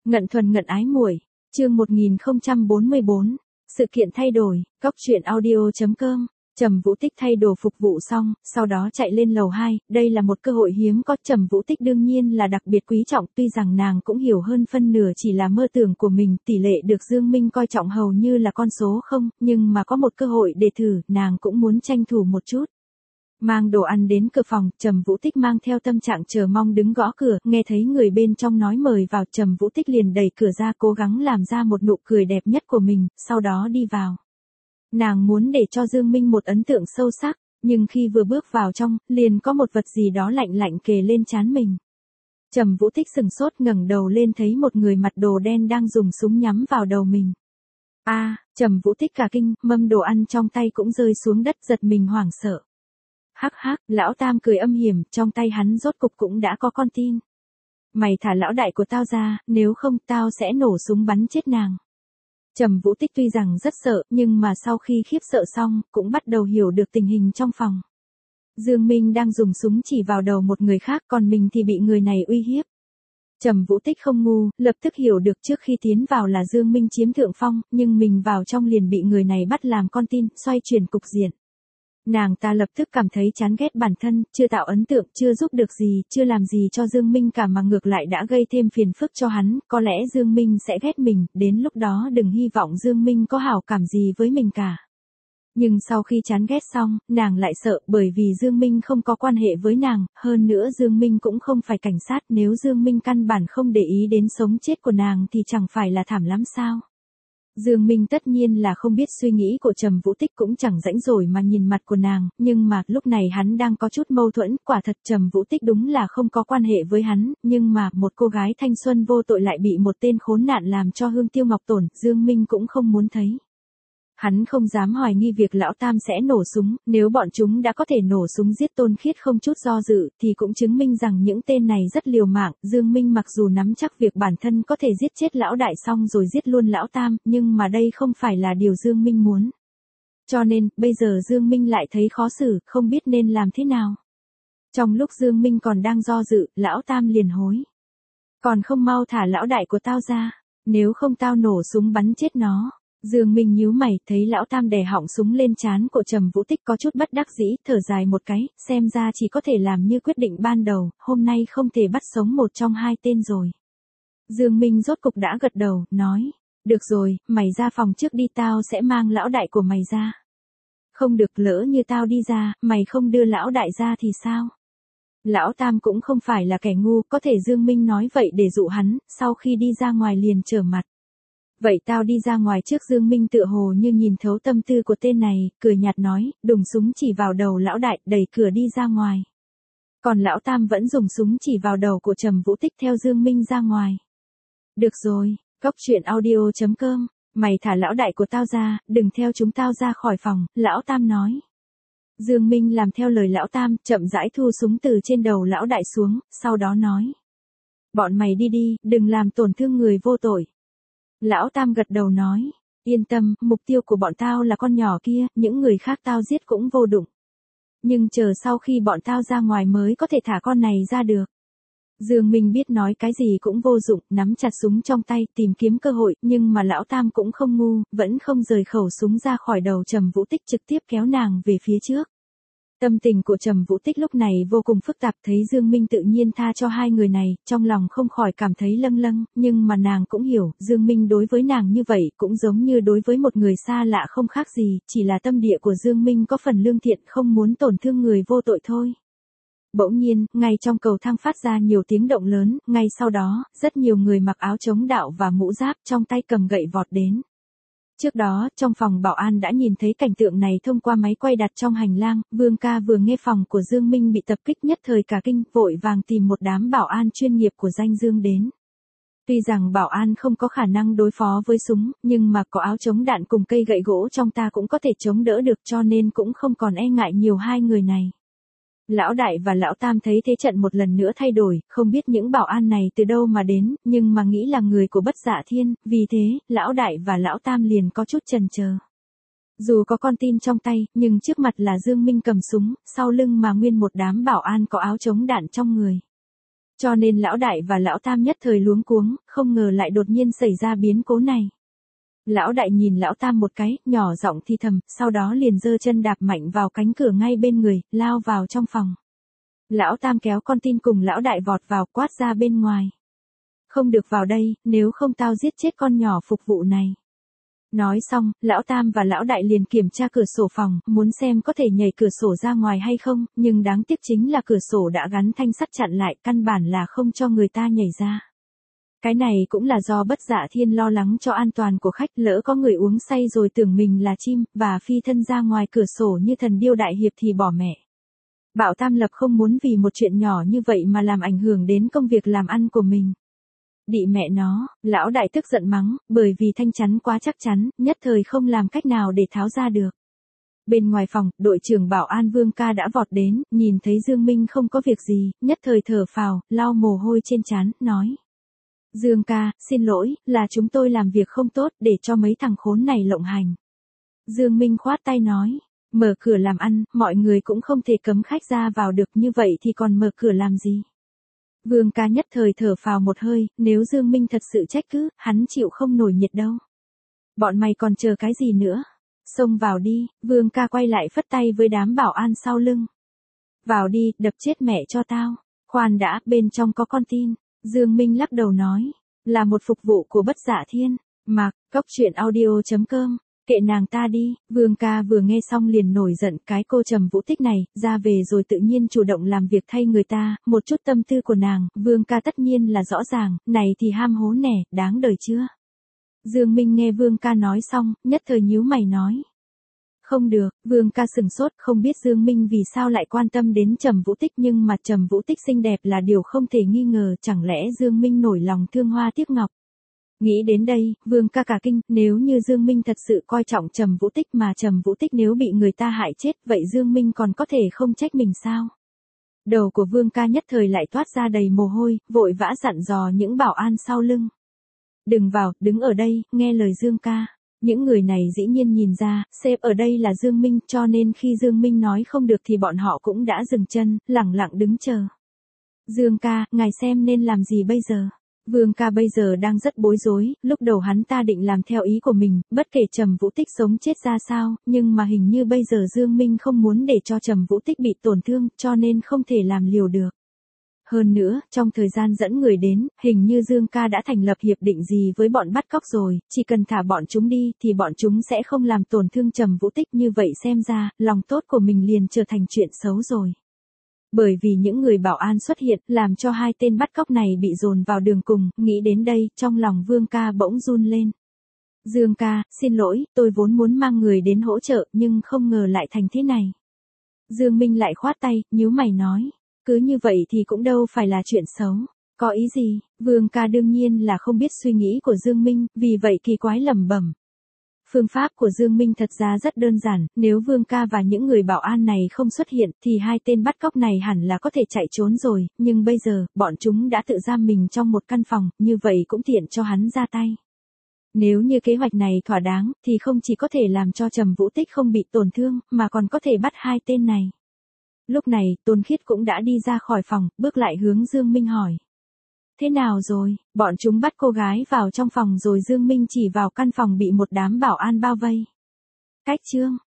Ngận thuần ngận ái muội, chương 1044, sự kiện thay đổi, góc truyện audio.com. Trầm Vũ Tích thay đồ phục vụ xong, sau đó chạy lên lầu 2, đây là một cơ hội hiếm có. Trầm Vũ Tích đương nhiên là đặc biệt quý trọng, tuy rằng nàng cũng hiểu hơn phân nửa chỉ là mơ tưởng của mình, tỷ lệ được Dương Minh coi trọng hầu như là con số không, nhưng mà có một cơ hội để thử, nàng cũng muốn tranh thủ một chút. Mang đồ ăn đến cửa phòng, Trầm Vũ Tích mang theo tâm trạng chờ mong đứng gõ cửa, nghe thấy người bên trong nói mời vào, Trầm Vũ Tích liền đẩy cửa ra, cố gắng làm ra một nụ cười đẹp nhất của mình, sau đó đi vào. Nàng muốn để cho Dương Minh một ấn tượng sâu sắc, nhưng khi vừa bước vào trong, liền có một vật gì đó lạnh lạnh kề lên trán mình. Trầm Vũ Tích sừng sốt ngẩng đầu lên thấy một người mặc đồ đen đang dùng súng nhắm vào đầu mình. Trầm Vũ Tích cả kinh, mâm đồ ăn trong tay cũng rơi xuống đất, giật mình hoảng sợ. Hắc hắc, lão Tam cười âm hiểm, trong tay hắn rốt cục cũng đã có con tin. Mày thả lão đại của tao ra, nếu không tao sẽ nổ súng bắn chết nàng. Trầm Vũ Tích tuy rằng rất sợ, nhưng mà sau khi khiếp sợ xong, cũng bắt đầu hiểu được tình hình trong phòng. Dương Minh đang dùng súng chỉ vào đầu một người khác, còn mình thì bị người này uy hiếp. Trầm Vũ Tích không ngu, lập tức hiểu được trước khi tiến vào là Dương Minh chiếm thượng phong, nhưng mình vào trong liền bị người này bắt làm con tin, xoay chuyển cục diện. Nàng ta lập tức cảm thấy chán ghét bản thân, chưa tạo ấn tượng, chưa giúp được gì, chưa làm gì cho Dương Minh cả mà ngược lại đã gây thêm phiền phức cho hắn, có lẽ Dương Minh sẽ ghét mình, đến lúc đó đừng hy vọng Dương Minh có hảo cảm gì với mình cả. Nhưng sau khi chán ghét xong, nàng lại sợ, bởi vì Dương Minh không có quan hệ với nàng, hơn nữa Dương Minh cũng không phải cảnh sát, nếu Dương Minh căn bản không để ý đến sống chết của nàng thì chẳng phải là thảm lắm sao? Dương Minh tất nhiên là không biết suy nghĩ của Trầm Vũ Tích, cũng chẳng rảnh rỗi mà nhìn mặt của nàng, nhưng mà lúc này hắn đang có chút mâu thuẫn, quả thật Trầm Vũ Tích đúng là không có quan hệ với hắn, nhưng mà một cô gái thanh xuân vô tội lại bị một tên khốn nạn làm cho hương tiêu ngọc tổn, Dương Minh cũng không muốn thấy. Hắn không dám hoài nghi việc lão Tam sẽ nổ súng, nếu bọn chúng đã có thể nổ súng giết Tôn Khiết không chút do dự, thì cũng chứng minh rằng những tên này rất liều mạng. Dương Minh mặc dù nắm chắc việc bản thân có thể giết chết lão đại xong rồi giết luôn lão Tam, nhưng mà đây không phải là điều Dương Minh muốn. Cho nên, bây giờ Dương Minh lại thấy khó xử, không biết nên làm thế nào. Trong lúc Dương Minh còn đang do dự, lão Tam liền hối. Còn không mau thả lão đại của tao ra, nếu không tao nổ súng bắn chết nó. Dương Minh nhíu mày, thấy lão Tam đè họng súng lên trán của Trầm Vũ Tích có chút bất đắc dĩ, thở dài một cái, xem ra chỉ có thể làm như quyết định ban đầu, hôm nay không thể bắt sống một trong hai tên rồi. Dương Minh rốt cục đã gật đầu, nói, được rồi, mày ra phòng trước đi, tao sẽ mang lão đại của mày ra. Không được, lỡ như tao đi ra, mày không đưa lão đại ra thì sao? Lão Tam cũng không phải là kẻ ngu, có thể Dương Minh nói vậy để dụ hắn, sau khi đi ra ngoài liền trở mặt. Vậy tao đi ra ngoài trước. Dương Minh tựa hồ như nhìn thấu tâm tư của tên này, cười nhạt nói, đùng súng chỉ vào đầu lão đại, đẩy cửa đi ra ngoài. Còn lão Tam vẫn dùng súng chỉ vào đầu của Trầm Vũ Tích theo Dương Minh ra ngoài. Được rồi, góc truyện audio.com, mày thả lão đại của tao ra, đừng theo chúng tao ra khỏi phòng, lão Tam nói. Dương Minh làm theo lời lão Tam, chậm rãi thu súng từ trên đầu lão đại xuống, sau đó nói. Bọn mày đi đi, đừng làm tổn thương người vô tội. Lão Tam gật đầu nói, yên tâm, mục tiêu của bọn tao là con nhỏ kia, những người khác tao giết cũng vô dụng. Nhưng chờ sau khi bọn tao ra ngoài mới có thể thả con này ra được. Dương Minh biết nói cái gì cũng vô dụng, nắm chặt súng trong tay tìm kiếm cơ hội, nhưng mà lão Tam cũng không ngu, vẫn không rời khẩu súng ra khỏi đầu Trầm Vũ Tích, trực tiếp kéo nàng về phía trước. Tâm tình của Trầm Vũ Tích lúc này vô cùng phức tạp, thấy Dương Minh tự nhiên tha cho hai người này, trong lòng không khỏi cảm thấy lâng lâng, nhưng mà nàng cũng hiểu, Dương Minh đối với nàng như vậy cũng giống như đối với một người xa lạ không khác gì, chỉ là tâm địa của Dương Minh có phần lương thiện, không muốn tổn thương người vô tội thôi. Bỗng nhiên, ngay trong cầu thang phát ra nhiều tiếng động lớn, ngay sau đó, rất nhiều người mặc áo chống đạo và mũ giáp, trong tay cầm gậy vọt đến. Trước đó, trong phòng bảo an đã nhìn thấy cảnh tượng này thông qua máy quay đặt trong hành lang, Vương ca vừa nghe phòng của Dương Minh bị tập kích nhất thời cả kinh, vội vàng tìm một đám bảo an chuyên nghiệp của danh Dương đến. Tuy rằng bảo an không có khả năng đối phó với súng, nhưng mà có áo chống đạn cùng cây gậy gỗ trong ta cũng có thể chống đỡ được, cho nên cũng không còn e ngại nhiều hai người này. Lão đại và lão Tam thấy thế trận một lần nữa thay đổi, không biết những bảo an này từ đâu mà đến, nhưng mà nghĩ là người của Bất Dạ Thiên, vì thế, lão đại và lão Tam liền có chút chần chờ. Dù có con tin trong tay, nhưng trước mặt là Dương Minh cầm súng, sau lưng mà nguyên một đám bảo an có áo chống đạn trong người. Cho nên lão đại và lão tam nhất thời luống cuống, không ngờ lại đột nhiên xảy ra biến cố này. Lão đại nhìn lão tam một cái, nhỏ giọng thì thầm, sau đó liền giơ chân đạp mạnh vào cánh cửa ngay bên người, lao vào trong phòng. Lão tam kéo con tin cùng lão đại vọt vào, quát ra bên ngoài. Không được vào đây, nếu không tao giết chết con nhỏ phục vụ này. Nói xong, lão tam và lão đại liền kiểm tra cửa sổ phòng, muốn xem có thể nhảy cửa sổ ra ngoài hay không, nhưng đáng tiếc chính là cửa sổ đã gắn thanh sắt chặn lại, căn bản là không cho người ta nhảy ra. Cái này cũng là do Bất Dạ Thiên lo lắng cho an toàn của khách, lỡ có người uống say rồi tưởng mình là chim, và phi thân ra ngoài cửa sổ như thần điêu đại hiệp thì bỏ mẹ. Bảo Tam Lập không muốn vì một chuyện nhỏ như vậy mà làm ảnh hưởng đến công việc làm ăn của mình. Đị mẹ nó, lão đại tức giận mắng, bởi vì thanh chắn quá chắc chắn, nhất thời không làm cách nào để tháo ra được. Bên ngoài phòng, đội trưởng bảo an Vương ca đã vọt đến, nhìn thấy Dương Minh không có việc gì, nhất thời thở phào, lau mồ hôi trên trán, nói. Dương ca, xin lỗi, là chúng tôi làm việc không tốt, để cho mấy thằng khốn này lộng hành. Dương Minh khoát tay nói, mở cửa làm ăn, mọi người cũng không thể cấm khách ra vào được, như vậy thì còn mở cửa làm gì? Vương ca nhất thời thở phào một hơi, nếu Dương Minh thật sự trách cứ, hắn chịu không nổi nhiệt đâu. Bọn mày còn chờ cái gì nữa? Xông vào đi, Vương ca quay lại phất tay với đám bảo an sau lưng. Vào đi, đập chết mẹ cho tao. Khoan đã, bên trong có con tin. Dương Minh lắc đầu nói, là một phục vụ của Bất Dạ Thiên. Mặc, coctruyện.audio.com. Kệ nàng ta đi, Vương ca vừa nghe xong liền nổi giận, cái cô Trầm Vũ Tích này, ra về rồi tự nhiên chủ động làm việc thay người ta, một chút tâm tư của nàng, Vương ca tất nhiên là rõ ràng, này thì ham hố nè, đáng đời chưa? Dương Minh nghe Vương ca nói xong, nhất thời nhíu mày nói. Không được, Vương ca sừng sốt, không biết Dương Minh vì sao lại quan tâm đến Trầm Vũ Tích, nhưng mà Trầm Vũ Tích xinh đẹp là điều không thể nghi ngờ, chẳng lẽ Dương Minh nổi lòng thương hoa tiếc ngọc. Nghĩ đến đây, Vương ca cả kinh, nếu như Dương Minh thật sự coi trọng Trầm Vũ Tích mà Trầm Vũ Tích nếu bị người ta hại chết, vậy Dương Minh còn có thể không trách mình sao? Đầu của Vương ca nhất thời lại toát ra đầy mồ hôi, vội vã dặn dò những bảo an sau lưng. Đừng vào, đứng ở đây, nghe lời Dương ca. Những người này dĩ nhiên nhìn ra, sếp ở đây là Dương Minh, cho nên khi Dương Minh nói không được thì bọn họ cũng đã dừng chân, lẳng lặng đứng chờ. Dương ca, ngài xem nên làm gì bây giờ? Vương ca bây giờ đang rất bối rối, lúc đầu hắn ta định làm theo ý của mình, bất kể Trầm Vũ Tích sống chết ra sao, nhưng mà hình như bây giờ Dương Minh không muốn để cho Trầm Vũ Tích bị tổn thương, cho nên không thể làm liều được. Hơn nữa, trong thời gian dẫn người đến, hình như Dương ca đã thành lập hiệp định gì với bọn bắt cóc rồi, chỉ cần thả bọn chúng đi, thì bọn chúng sẽ không làm tổn thương Trầm Vũ Tích, như vậy xem ra, lòng tốt của mình liền trở thành chuyện xấu rồi. Bởi vì những người bảo an xuất hiện, làm cho hai tên bắt cóc này bị dồn vào đường cùng, nghĩ đến đây, trong lòng Vương ca bỗng run lên. Dương ca, xin lỗi, tôi vốn muốn mang người đến hỗ trợ, nhưng không ngờ lại thành thế này. Dương Minh lại khoát tay, nhíu mày nói, cứ như vậy thì cũng đâu phải là chuyện xấu. Có ý gì? Vương ca đương nhiên là không biết suy nghĩ của Dương Minh, vì vậy kỳ quái lẩm bẩm. Phương pháp của Dương Minh thật ra rất đơn giản, nếu Vương ca và những người bảo an này không xuất hiện thì hai tên bắt cóc này hẳn là có thể chạy trốn rồi, nhưng bây giờ, bọn chúng đã tự giam mình trong một căn phòng, như vậy cũng tiện cho hắn ra tay. Nếu như kế hoạch này thỏa đáng, thì không chỉ có thể làm cho Trầm Vũ Tích không bị tổn thương, mà còn có thể bắt hai tên này. Lúc này, Tôn Khiết cũng đã đi ra khỏi phòng, bước lại hướng Dương Minh hỏi. Thế nào rồi, bọn chúng bắt cô gái vào trong phòng rồi. Dương Minh chỉ vào căn phòng bị một đám bảo an bao vây. Cách chương